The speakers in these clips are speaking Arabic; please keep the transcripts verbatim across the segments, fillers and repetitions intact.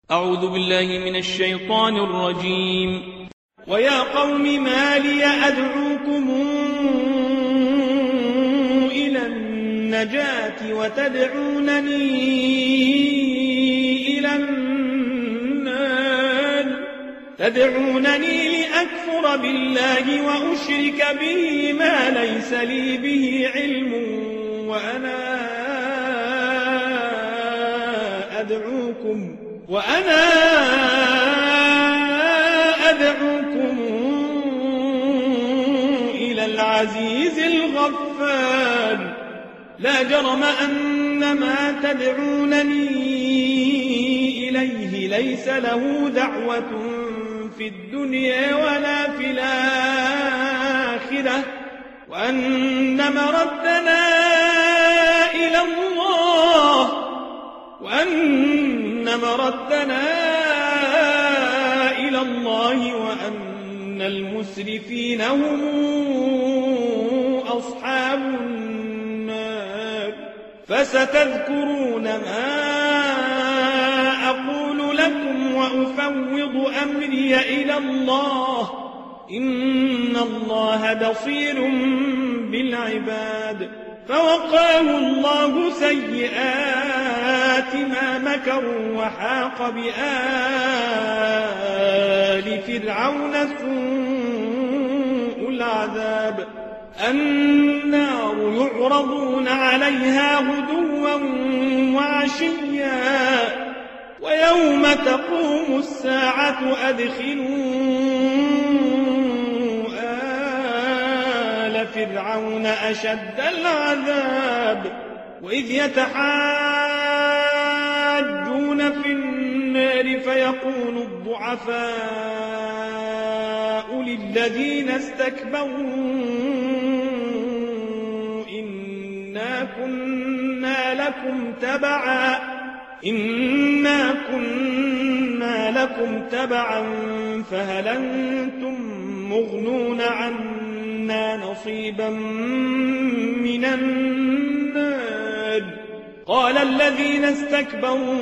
أعوذ بالله من الشيطان الرجيم. ويا قوم ما لي أدعوكم إلى النجاة وتدعونني إلى النار تدعونني لأكفر بالله وأشرك به ما ليس لي به علم وأنا أدعوكم وأنا أدعوكم إلى العزيز الغفار لا جرم أن ما تدعونني إليه ليس له دعوة في الدنيا ولا في الآخرة وأن مردنا إلى الله وأن مردنا إلى الله وأن المسرفين هم أصحاب النار فستذكرون ما أقول لكم وأفوض أمري إلى الله إن الله بصير بالعباد فوقاه الله سيئات ما مكروا وحاق بآل فرعون سوء العذاب النار يعرضون عليها غدوا وعشيا ويوم تقوم الساعة أدخلوا آل فرعون أشد العذاب وإذ يتحاجون في النار فيقول الضعفاء للذين استكبروا إنا كنا لكم تبعا إنا كنا لكم تبعا فهل أنتم مغنون عنا نصيبا من النار قال الذين استكبروا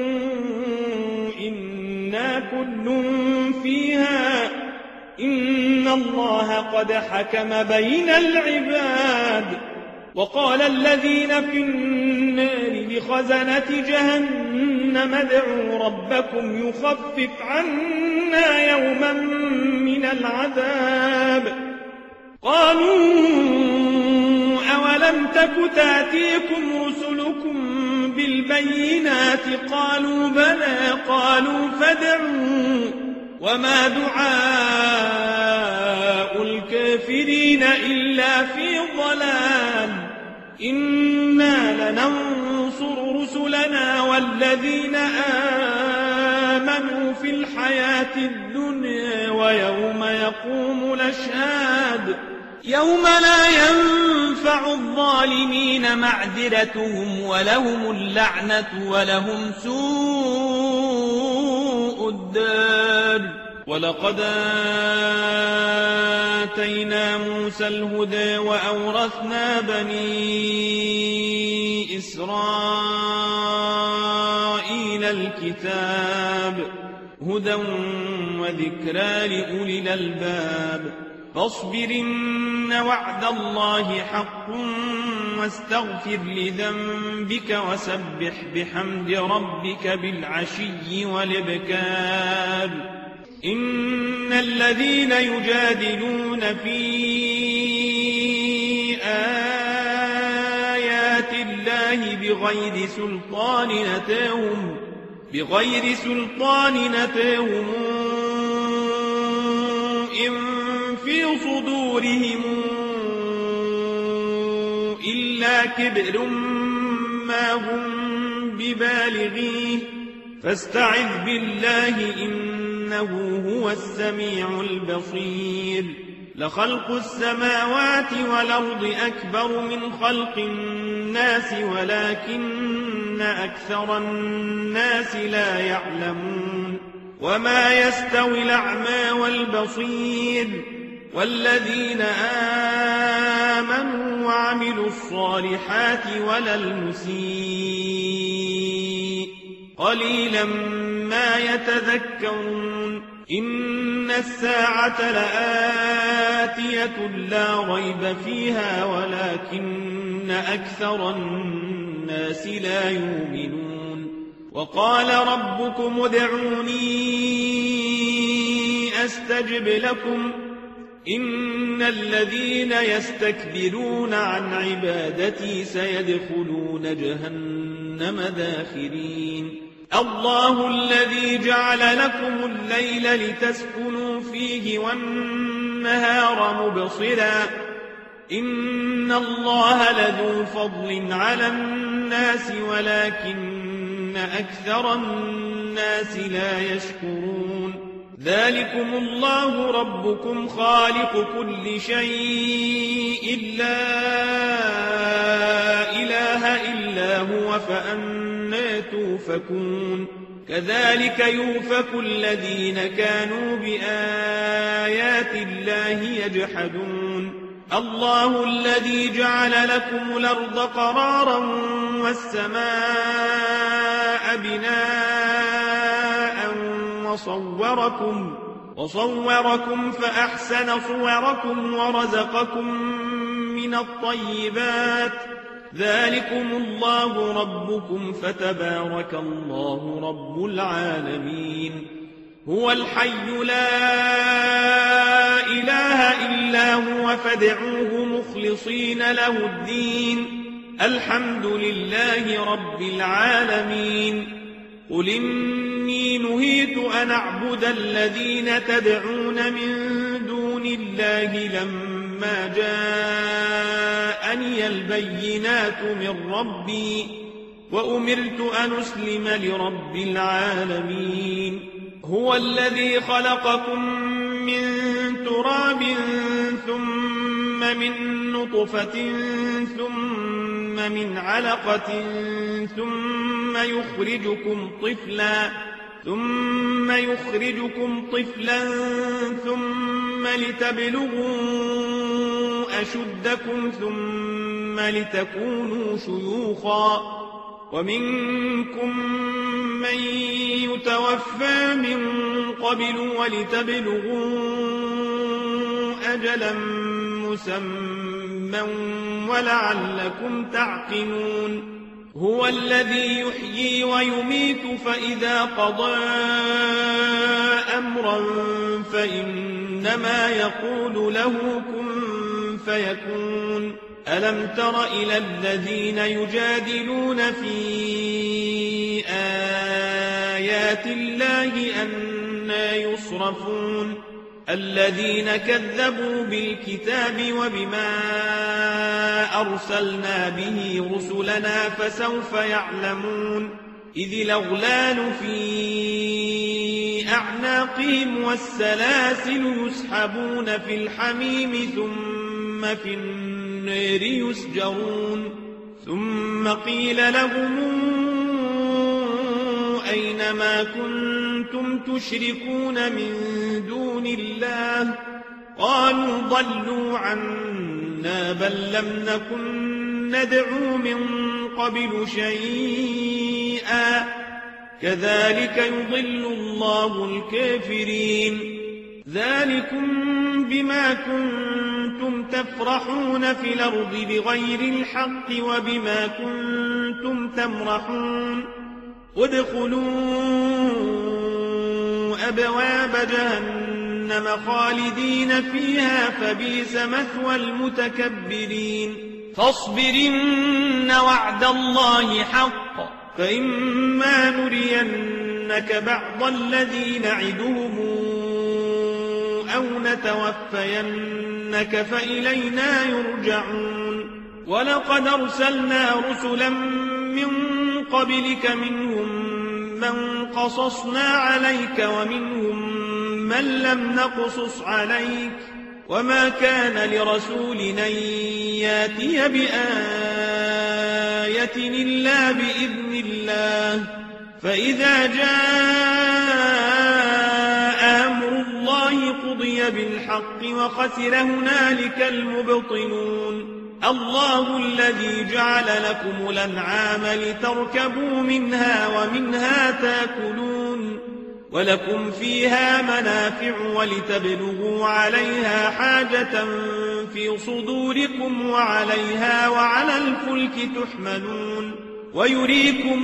إنا كل فيها إن الله قد حكم بين العباد وقال الذين في النار لخزنة جهنم ادعوا ربكم يخفف عنا يوما من العذاب قالوا أولم تك تأتيكم رسلكم بالبينات قالوا بلى قالوا فادعوا وما دعاء الكافرين إلا في ضلال إنا لننصر رسلنا والذين آمنوا في الحياة الدنيا ويوم يقوم الأشهاد يوم لا ينفع الظالمين معذرتهم ولهم اللعنة ولهم سوء الدار ولقد آتينا موسى الهدى وأورثنا بني إسرائيل الكتاب هدى وذكرى لأولي الألباب فاصبر إن وعد الله حق واستغفر لذنبك وسبح بحمد ربك بالعشي والإبكار إن الذين يجادلون في آيات الله بغير سلطان أتاهم بغير سلطان أتاهم إن في صدورهم إلا كبر ما هم ببالغيه فاستعذ بالله إنه هو السميع البصير لخلق السماوات والأرض أكبر من خلق الناس ولكن أكثر الناس لا يعلمون وما يستوي الأعمى والبصير والذين آمنوا وعملوا الصالحات ولا المسيء قليلا ما يتذكرون إن الساعة لآتية لا ريب فيها ولكن أكثر الناس لا يؤمنون وقال ربكم ادعوني أستجب لكم إن الذين يستكبرون عن عبادتي سيدخلون جهنم داخرين الله الذي جعل لكم الليل لتسكنوا فيه والنهار مبصرا إن الله لذو فضل على الناس ولكن أكثر الناس لا يشكرون ذلكم الله ربكم خالق كل شيء لا إله إلا هو فأنى توفكون كذلك يؤفك الذين كانوا بآيات الله يجحدون الله الذي جعل لكم الأرض قرارا والسماء بناء وصوركم, وصوركم فأحسن صوركم ورزقكم من الطيبات ذلكم الله ربكم فتبارك الله رب العالمين هو الحي لا إله إلا هو فادعوه مخلصين له الدين الحمد لله رب العالمين قل إني نهيت أن أعبد الذين تدعون من دون الله لما جاءني البينات من ربي وأمرت أن أسلم لرب العالمين هو الذي خلقكم من تراب ثم من نطفة ثم من علقة ثم يخرجكم طفلا ثم يخرجكم طفلا ثم لتبلغوا أشدكم ثم لتكونوا شيوخا ومنكم من يتوفى من قبل ولتبلغوا أجلا مسمى ولعلكم تعقلون هو الذي يحيي ويميت فإذا قضى أمرا فإنما يقول له كن فيكون ألم تر إلى الذين يجادلون في آيات الله أنى يصرفون الذين كذبوا بالكتاب وبما أرسلنا به رسلنا فسوف يعلمون إذ الأغلال في أعناقهم والسلاسل يسحبون في الحميم ثم في النار يسجرون ثم قيل لهم أين ما كنتم تشركون من دون الله قالوا ضلوا عنا بل لم نكن ندعو من قبل شيئا كذلك يضل الله الكافرين ذلكم بما كنتم تفرحون في الأرض بغير الحق وبما كنتم تمرحون ادخلوا أبواب جهنم خالدين فيها فبئس مثوى المتكبرين فاصبرن وعد الله حق فإما نرينك بعض الذي نعدهم أو نتوفينك فإلينا يرجعون ولقد أرسلنا رسلا من قبلك منهم من قصصنا عليك ومنهم من لم نقصص عليك وما كان لرسول أن ياتي بآية إلا بإذن الله فإذا جاء أمر الله قضي بالحق وخسر هنالك المبطلون الله الذي جعل لكم الأنعام لتركبوا منها ومنها تاكلون ولكم فيها منافع ولتبلغوا عليها حاجة في صدوركم وعليها وعلى الفلك تحملون ويريكم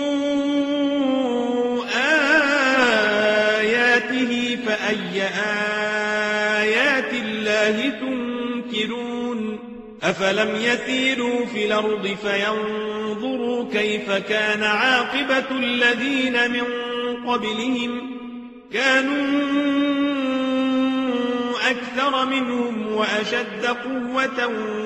آياته فأي آيات الله تنكرون أفلم يسيروا في الأرض فينظروا كيف كان عاقبة الذين من قبلهم كانوا أكثر منهم وأشد قوة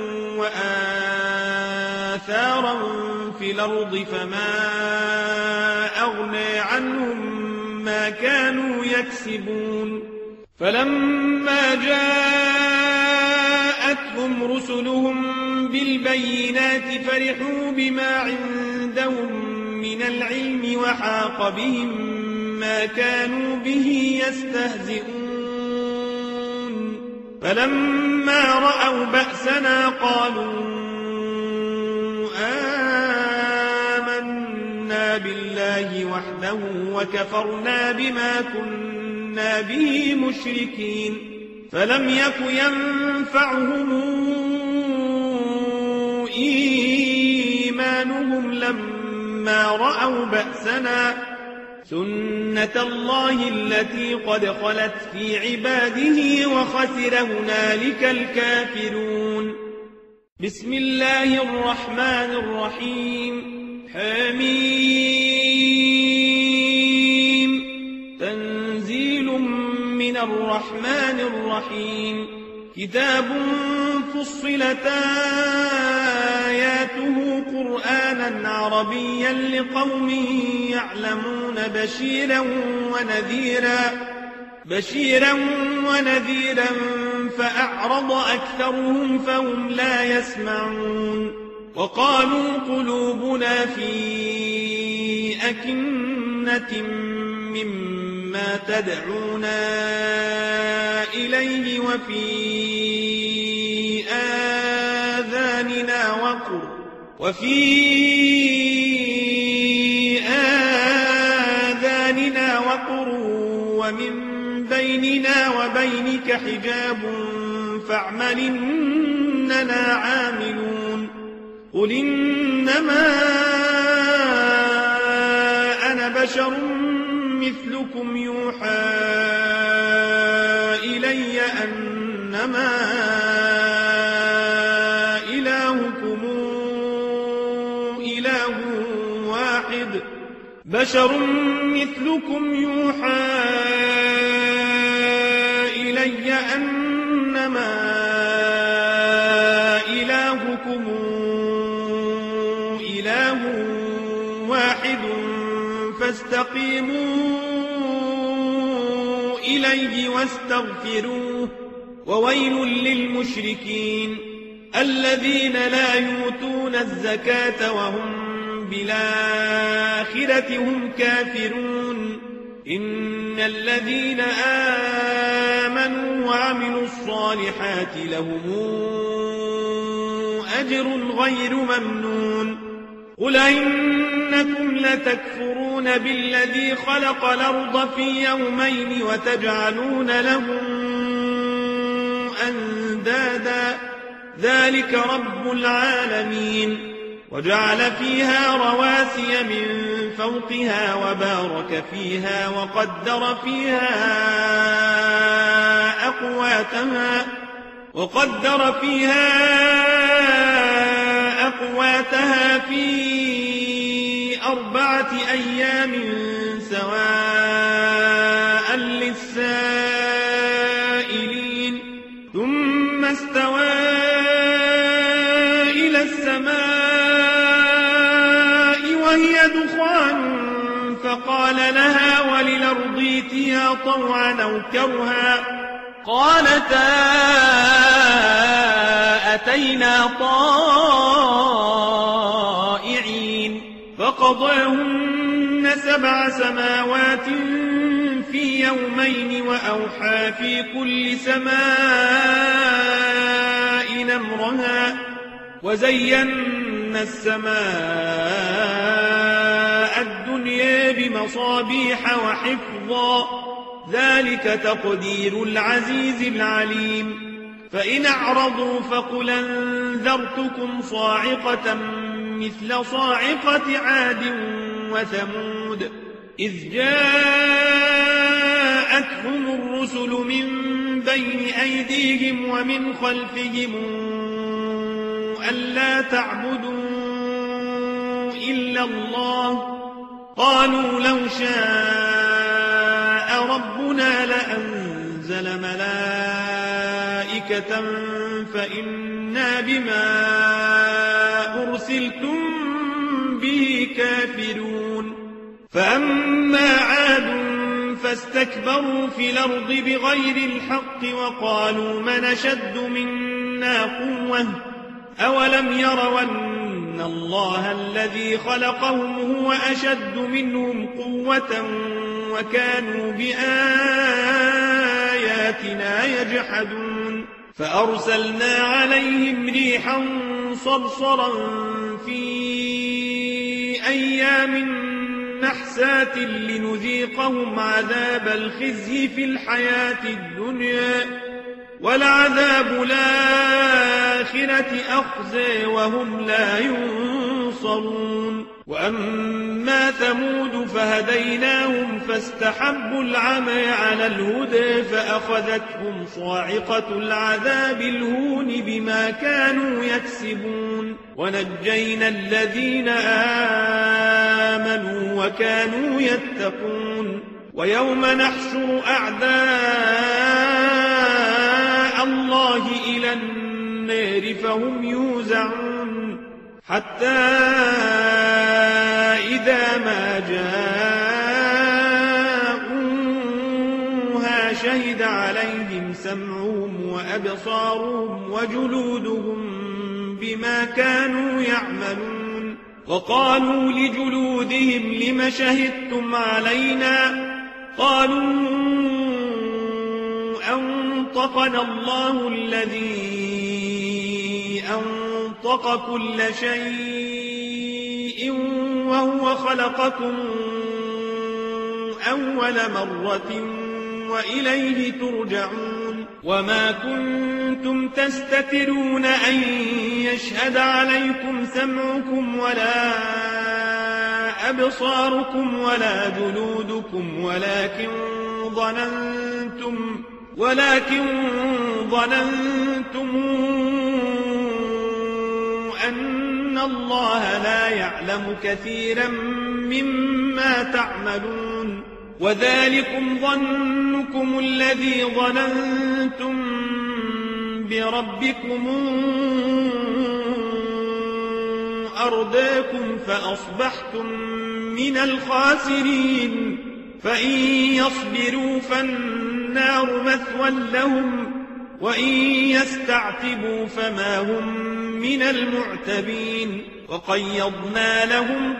وآثارا في الأرض فما أغنى عنهم ما كانوا يكسبون فلما جاءتهم رسلهم بالبينات فرحوا بما عندهم من العلم وحاق بهم ما كانوا به يستهزئون فلما رأوا بأسنا قالوا آمنا بالله وحده وكفرنا بما كنا به مشركين فلم يك ينفعهم إيمانهم لما رأوا بأسنا سنة الله التي قد خلت في عباده وخسر هنالك الكافرون بسم الله الرحمن الرحيم حميم تنزيل من الرحمن الرحيم كتاب فصلت آياته قرآنا عربيا لقوم يعلمون بشيرا ونذيرا بشيرا ونذيرا فأعرض أكثرهم فهم لا يسمعون وقالوا قلوبنا في أكنة مما تدعونا إليه وفي آذاننا وقر وفي آذاننا وقر ومن بيننا وبينك حجاب فاعمل إننا عاملون قل إنما أنا بشر مثلكم يوحى إلي أنما إلهكم إله واحد بشر مثلكم يوحى إلي أنما إلهكم إله واحد فاستقيموا إليه واستغفروه وويل للمشركين الذين لا يؤتون الزكاة وهم بالآخرة هم كافرون إن الذين آمنوا وعملوا الصالحات لهم أجر غير ممنون قل إنكم لتكفرون بالذي خلق الأرض في يومين وتجعلون له أندادا ذلك رب العالمين وجعل فيها رواسي من فوقها وبارك فيها وقدر فيها أقواتها وقدر فيها أقواتها في أربعة أيام سواء للسائلين ثم استوى إلى السماء وهي دخان فقال لها وللأرض ائتيا طوعا أو كرها قالتا أتينا طائعين فقضاهن سبع سماوات في يومين وأوحى في كل سماء أمرها وزينا السماء الدنيا بمصابيح وحفظا ذلك تقدير العزيز العليم فإن أعرضوا فقل أنذرتكم صاعقة مثل صاعقة عاد وثمود إذ جاءتهم الرسل من بين أيديهم ومن خلفهم ألا تعبدوا إلا الله قالوا لو شاء ربنا لأنزل ملائكة فإنا بما أرسلتم به كافرون فأما عاد فاستكبروا في الأرض بغير الحق وقالوا من أشد منا قوة أولم يروا أن الله الذي خلقهم هو أشد منهم قوة وكانوا بآياتنا يجحدون فأرسلنا عليهم ريحا صرصرا في أيام نحسات لنذيقهم عذاب الخزي في الحياة الدنيا ولعذاب الآخرة أخزى وهم لا ينصرون وأما ثمود فهديناهم فاستحبوا العمى على الهدى فأخذتهم صاعقة العذاب الهون بما كانوا يكسبون ونجينا الذين آمنوا وكانوا يتقون ويوم نحشر أعداء الله إلى النار فهم يوزعون حتى إذا ما جاءوها شهد عليهم سمعهم وأبصارهم وجلودهم بما كانوا يعملون وقالوا لجلودهم لم شهدتم علينا قالوا أنطقنا الله الذي أنطق كل شيء وهو خلقكم أول مرة وإليه ترجعون وما كنتم تستترون أن يشهد عليكم سمعكم ولا أبصاركم ولا جلودكم ولكن ظننتم ولكن ظننتم أن الله لا يعلم كثيرا مما تعملون وذلكم ظنكم الذي ظننتم بربكم أرداكم فأصبحتم من الخاسرين فإن يصبروا فالنار مثوى لهم وإن يستعتبوا فما هم من المعتبين وقيضنا لهم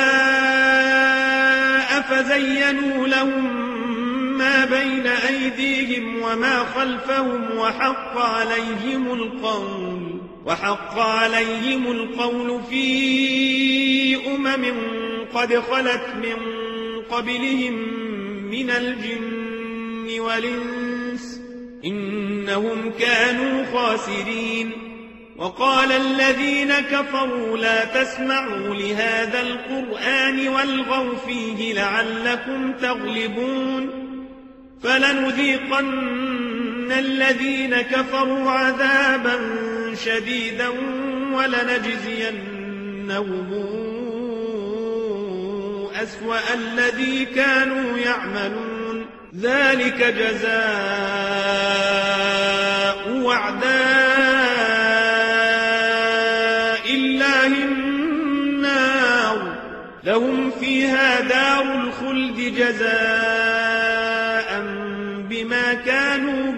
قرناء فزينوا لهم ما بين أيديهم وما خلفهم وحق عليهم القول وحق عليهم القول في أمم قد خلت من قبلهم من الجن والإنس إنهم كانوا خاسرين وقال الذين كفروا لا تسمعوا لهذا القرآن والغوا فيه لعلكم تغلبون فلنذيقن الذين كفروا عذابا شديدا ولنجزينهم أسوأ الذي كانوا يعملون ذلك جزاء أعداء الله النار لهم فيها دار الخلد جزاء بما كانوا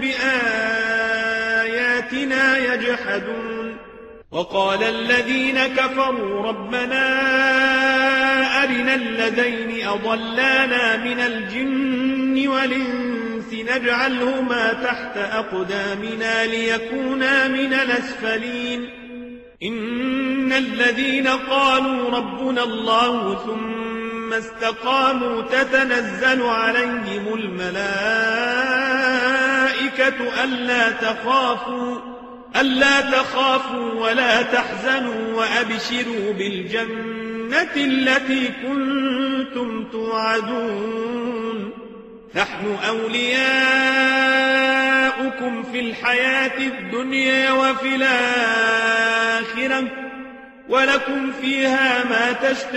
بآياتنا يجحدون وقال الذين كفروا ربنا أرنا الذين أضلانا من الجن والإنس نجعلهما تحت أقدامنا ليكونا من الأسفلين إن الذين قالوا ربنا الله ثم استقاموا تتنزل عليهم الملائكة ألا تخافوا ألا تخافوا ولا تحزنوا وأبشروا بالجنة التي كنتم توعدون نحن أولياؤكم في الحياة الدنيا وفي الآخرة ولكم فيها ما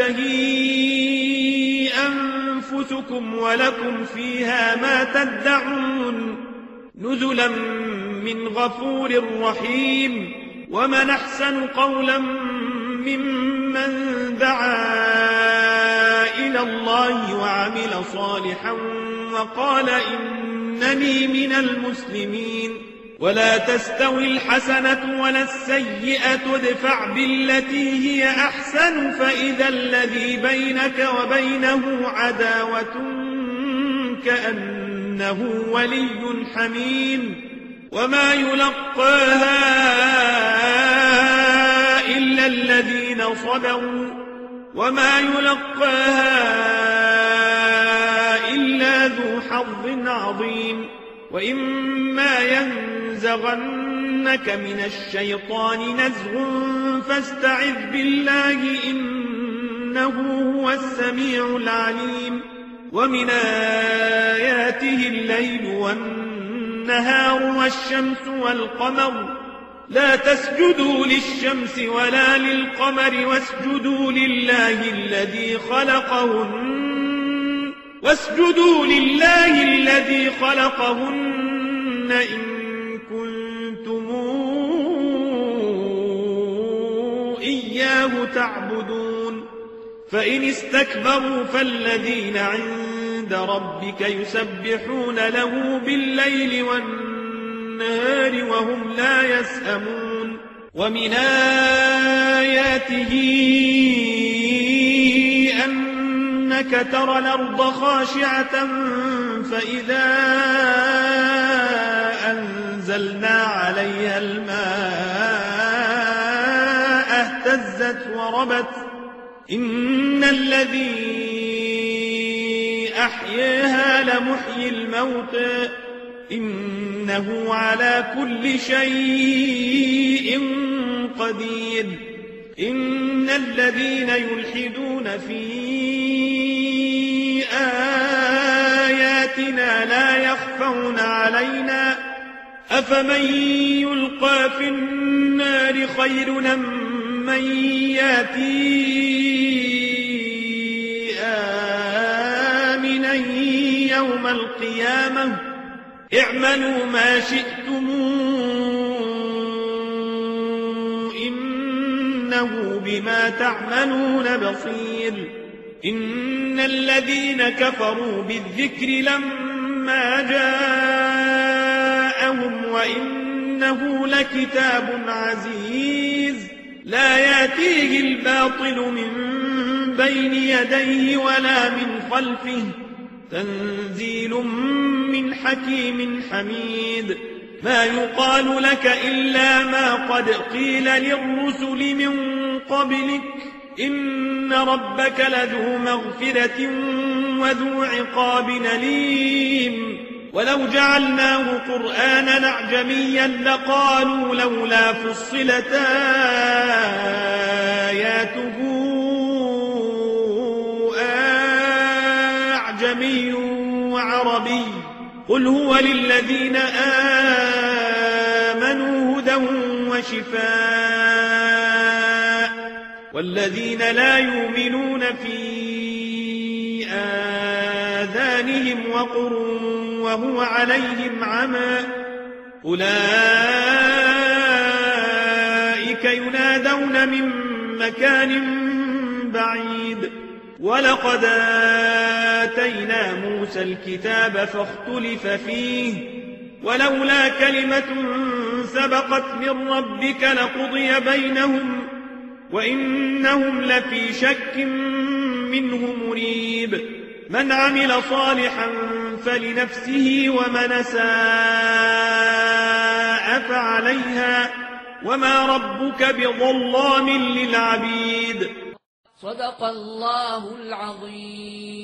تشتهي أنفسكم ولكم فيها ما تدعون نزلا من غفور رحيم ومن أحسن قولا ممن دعا إلى الله وعمل صالحا وقال إنني من المسلمين ولا تستوي الحسنة ولا السيئة ادفع بالتي هي أحسن فإذا الذي بينك وبينه عداوة كأنه ولي حميم وما يلقاها إلا الذين صبروا وما يلقاها إلا ذو حظ عظيم وإما ينزغنك من الشيطان نزغ فاستعذ بالله إنه هو السميع العليم ومن آياته الليل والنهار والشمس والقمر لا تسجدوا للشمس ولا للقمر واسجدوا لله الذي خلقهن واسجدوا لله الذي خلقهن إن كنتم إياه تعبدون فإن استكبروا فالذين عند ربك يسبحون له بالليل والنهار وهم لا يسأمون ومن آياته أنك ترى الأرض خاشعة فإذا أنزلنا عليها الماء اهتزت وربت إن الذي أحياها لمحيي الموتى إنه على كل شيء قدير إن الذين يلحدون في آياتنا لا يخفون علينا أفمن يلقى في النار خير من ياتي آمنا يوم القيامة اعملوا ما شئتم إنه بما تعملون بصير إن الذين كفروا بالذكر لما جاءهم وإنه لكتاب عزيز لا يأتيه الباطل من بين يديه ولا من خلفه تنزيل من حكيم حميد ما يقال لك إلا ما قد قيل للرسل من قبلك إن ربك لذو مغفرة وذو عقاب أليم ولو جعلناه قرآنا أعجميا لقالوا لولا فصلت آياته أعجمي وعربي قل هو للذين آمنوا هدى وشفاء والذين لا يؤمنون في آذانهم وقر وهو عليهم عمى أولئك ينادون من مكان بعيد ولقد آتينا موسى الكتاب فاختلف فيه ولولا كلمة سبقت من ربك لقضي بينهم وإنهم لفي شك منه مريب من عمل صالحا فلنفسه ومن أساء فعليها وما ربك بظلام للعبيد. صدق الله العظيم.